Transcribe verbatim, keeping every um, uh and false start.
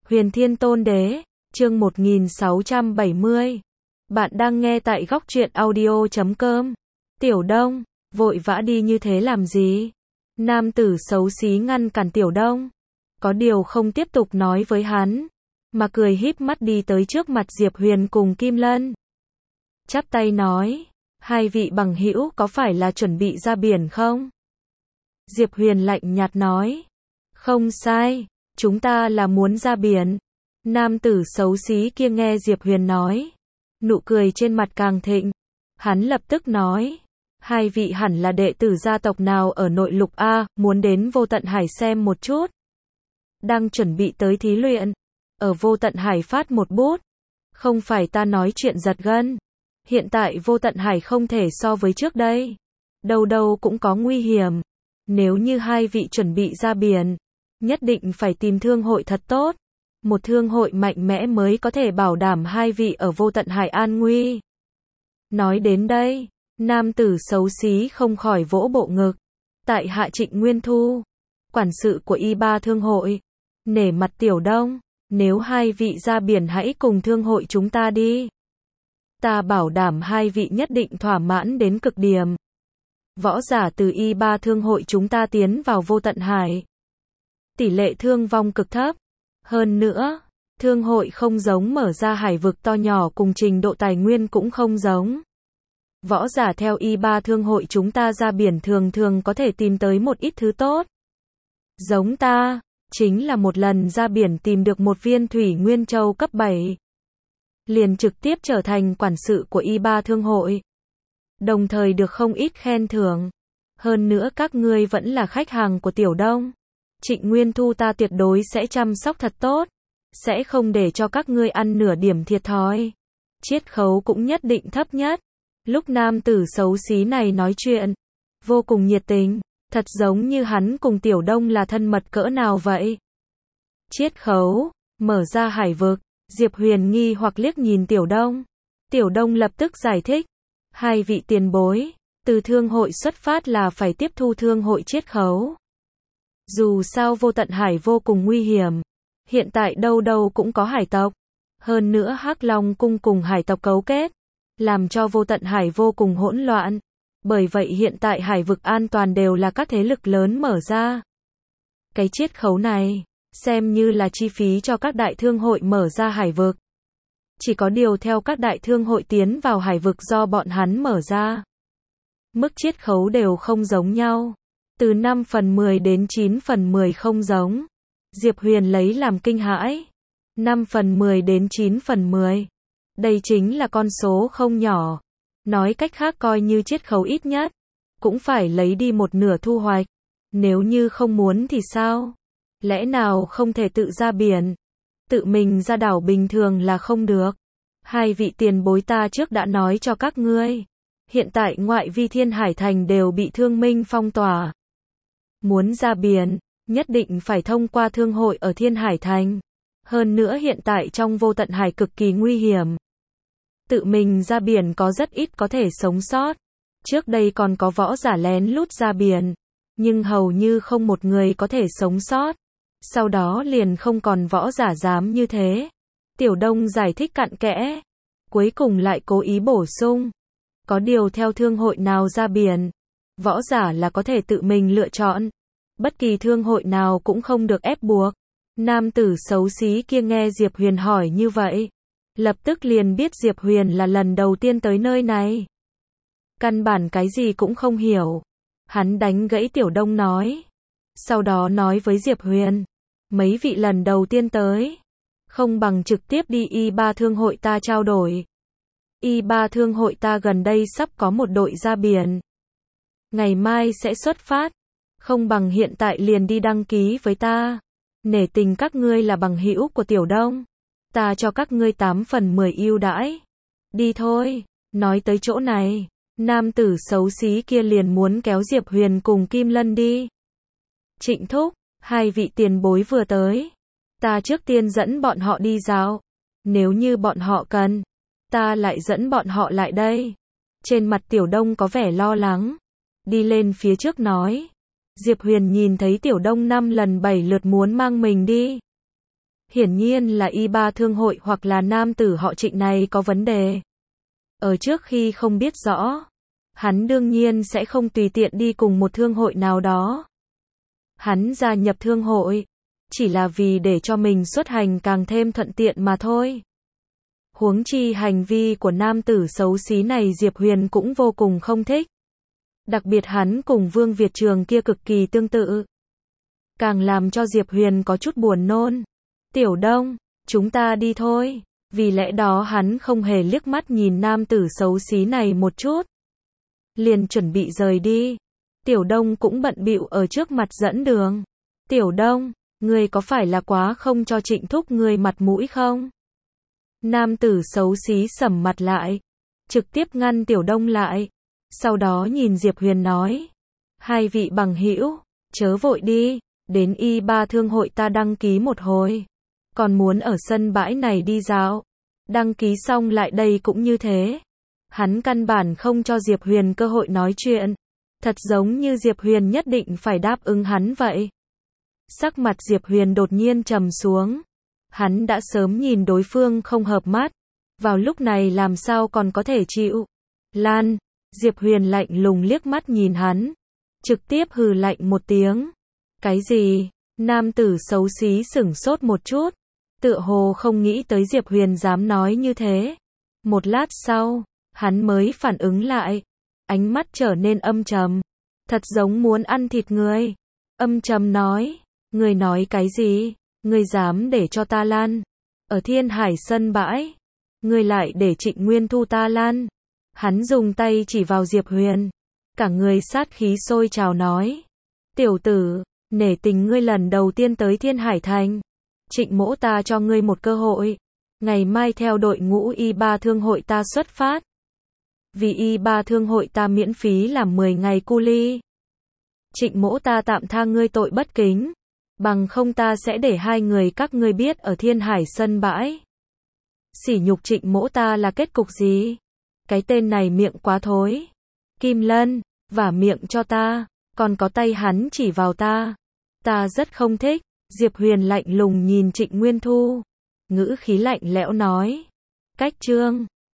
Huyền Thiên Tôn Đế, chương một nghìn sáu trăm bảy mươi. Bạn đang nghe tại góc truyện audio chấm com. Tiểu Đông, vội vã đi như thế làm gì? Nam tử xấu xí ngăn cản Tiểu Đông. Có điều không tiếp tục nói với hắn, mà cười híp mắt đi tới trước mặt Diệp Huyền cùng Kim Lân. Chắp tay nói, hai vị bằng hữu có phải là chuẩn bị ra biển không? Diệp Huyền lạnh nhạt nói, không sai, chúng ta là muốn ra biển. Nam tử xấu xí kia nghe Diệp Huyền nói, nụ cười trên mặt càng thịnh. Hắn lập tức nói, hai vị hẳn là đệ tử gia tộc nào ở nội lục A, muốn đến Vô Tận Hải xem một chút. Đang chuẩn bị tới thí luyện, ở Vô Tận Hải phát một bút. Không phải ta nói chuyện giật gân. Hiện tại Vô Tận Hải không thể so với trước đây. Đâu đâu cũng có nguy hiểm. Nếu như hai vị chuẩn bị ra biển, nhất định phải tìm thương hội thật tốt. Một thương hội mạnh mẽ mới có thể bảo đảm hai vị ở Vô Tận Hải an nguy. Nói đến đây, nam tử xấu xí không khỏi vỗ bộ ngực. Tại hạ Trịnh Nguyên Thu, quản sự của y ba thương hội, nể mặt Tiểu Đông, nếu hai vị ra biển hãy cùng thương hội chúng ta đi. Ta bảo đảm hai vị nhất định thỏa mãn đến cực điểm. Võ giả từ y ba thương hội chúng ta tiến vào Vô Tận Hải, tỷ lệ thương vong cực thấp. Hơn nữa, thương hội không giống mở ra hải vực to nhỏ, cùng trình độ tài nguyên cũng không giống. Võ giả theo y ba thương hội chúng ta ra biển thường thường có thể tìm tới một ít thứ tốt. Giống ta, chính là một lần ra biển tìm được một viên thủy nguyên châu cấp bảy. Liền trực tiếp trở thành quản sự của y ba thương hội. Đồng thời được không ít khen thưởng. Hơn nữa các ngươi vẫn là khách hàng của Tiểu Đông. Trịnh Nguyên Thu ta tuyệt đối sẽ chăm sóc thật tốt. Sẽ không để cho các ngươi ăn nửa điểm thiệt thòi. Chiết khấu cũng nhất định thấp nhất. Lúc nam tử xấu xí này nói chuyện, vô cùng nhiệt tình, thật giống như hắn cùng Tiểu Đông là thân mật cỡ nào vậy. Chiết khấu, mở ra hải vực, Diệp Huyền nghi hoặc liếc nhìn Tiểu Đông. Tiểu Đông lập tức giải thích, hai vị tiền bối, từ thương hội xuất phát là phải tiếp thu thương hội chiết khấu. Dù sao Vô Tận Hải vô cùng nguy hiểm, hiện tại đâu đâu cũng có hải tộc, hơn nữa Hắc Long cung cùng hải tộc cấu kết, làm cho Vô Tận Hải vô cùng hỗn loạn. Bởi vậy hiện tại hải vực an toàn đều là các thế lực lớn mở ra. Cái chiết khấu này, xem như là chi phí cho các đại thương hội mở ra hải vực. Chỉ có điều theo các đại thương hội tiến vào hải vực do bọn hắn mở ra, mức chiết khấu đều không giống nhau. Từ năm phần mười đến chín phần mười không giống. Diệp Huyền lấy làm kinh hãi. năm phần mười đến chín phần mười. Đây chính là con số không nhỏ. Nói cách khác coi như chiết khấu ít nhất, cũng phải lấy đi một nửa thu hoạch. Nếu như không muốn thì sao? Lẽ nào không thể tự ra biển? Tự mình ra đảo bình thường là không được. Hai vị tiền bối ta trước đã nói cho các ngươi. Hiện tại ngoại vi Thiên Hải Thành đều bị thương minh phong tỏa. Muốn ra biển, nhất định phải thông qua thương hội ở Thiên Hải Thành. Hơn nữa hiện tại trong Vô Tận Hải cực kỳ nguy hiểm. Tự mình ra biển có rất ít có thể sống sót. Trước đây còn có võ giả lén lút ra biển, nhưng hầu như không một người có thể sống sót. Sau đó liền không còn võ giả dám như thế. Tiểu Đông giải thích cặn kẽ, cuối cùng lại cố ý bổ sung. Có điều theo thương hội nào ra biển, võ giả là có thể tự mình lựa chọn. Bất kỳ thương hội nào cũng không được ép buộc. Nam tử xấu xí kia nghe Diệp Huyền hỏi như vậy, lập tức liền biết Diệp Huyền là lần đầu tiên tới nơi này. Căn bản cái gì cũng không hiểu. Hắn đánh gãy Tiểu Đông nói. Sau đó nói với Diệp Huyền, mấy vị lần đầu tiên tới, không bằng trực tiếp đi y ba thương hội ta trao đổi. y ba thương hội ta gần đây sắp có một đội ra biển. Ngày mai sẽ xuất phát. Không bằng hiện tại liền đi đăng ký với ta. Nể tình các ngươi là bằng hữu của Tiểu Đông, ta cho các ngươi tám phần mười ưu đãi. Đi thôi. Nói tới chỗ này, nam tử xấu xí kia liền muốn kéo Diệp Huyền cùng Kim Lân đi. Trịnh thúc, hai vị tiền bối vừa tới. Ta trước tiên dẫn bọn họ đi dạo. Nếu như bọn họ cần, ta lại dẫn bọn họ lại đây. Trên mặt Tiểu Đông có vẻ lo lắng. Đi lên phía trước nói. Diệp Huyền nhìn thấy Tiểu Đông năm lần bảy lượt muốn mang mình đi. Hiển nhiên là y ba thương hội hoặc là nam tử họ Trịnh này có vấn đề. Ở trước khi không biết rõ, hắn đương nhiên sẽ không tùy tiện đi cùng một thương hội nào đó. Hắn gia nhập thương hội, chỉ là vì để cho mình xuất hành càng thêm thuận tiện mà thôi. Huống chi hành vi của nam tử xấu xí này Diệp Huyền cũng vô cùng không thích. Đặc biệt hắn cùng Vương Việt Trường kia cực kỳ tương tự. Càng làm cho Diệp Huyền có chút buồn nôn. Tiểu Đông, chúng ta đi thôi. Vì lẽ đó hắn không hề liếc mắt nhìn nam tử xấu xí này một chút. Liền chuẩn bị rời đi. Tiểu Đông cũng bận bịu ở trước mặt dẫn đường. Tiểu Đông, ngươi có phải là quá không cho Trịnh thúc ngươi mặt mũi không? Nam tử xấu xí sầm mặt lại, trực tiếp ngăn Tiểu Đông lại. Sau đó nhìn Diệp Huyền nói, hai vị bằng hữu, chớ vội đi, đến y ba thương hội ta đăng ký một hồi. Còn muốn ở sân bãi này đi dạo. Đăng ký xong lại đây cũng như thế. Hắn căn bản không cho Diệp Huyền cơ hội nói chuyện. Thật giống như Diệp Huyền nhất định phải đáp ứng hắn vậy. Sắc mặt Diệp Huyền đột nhiên trầm xuống. Hắn đã sớm nhìn đối phương không hợp mắt. Vào lúc này làm sao còn có thể chịu. Lan, Diệp Huyền lạnh lùng liếc mắt nhìn hắn. Trực tiếp hừ lạnh một tiếng. Cái gì? Nam tử xấu xí sửng sốt một chút. Tựa hồ không nghĩ tới Diệp Huyền dám nói như thế. Một lát sau, hắn mới phản ứng lại. Ánh mắt trở nên âm trầm. Thật giống muốn ăn thịt người. Âm trầm nói. Người nói cái gì? Người dám để cho ta lan. Ở Thiên Hải sân bãi. Người lại để Trịnh Nguyên Thu ta lan. Hắn dùng tay chỉ vào Diệp Huyền. Cả người sát khí sôi trào nói. Tiểu tử, nể tình ngươi lần đầu tiên tới Thiên Hải Thành. Trịnh mỗ ta cho ngươi một cơ hội. Ngày mai theo đội ngũ y ba thương hội ta xuất phát. Vì y ba thương hội ta miễn phí làm mười ngày cu ly. Trịnh mỗ ta tạm tha ngươi tội bất kính. Bằng không ta sẽ để hai người các ngươi biết ở Thiên Hải sân bãi. Sỉ nhục Trịnh mỗ ta là kết cục gì? Cái tên này miệng quá thối. Kim Lân, vả miệng cho ta. Còn có tay hắn chỉ vào ta. Ta rất không thích. Diệp Huyền lạnh lùng nhìn Trịnh Nguyên Thu. Ngữ khí lạnh lẽo nói. Cách chương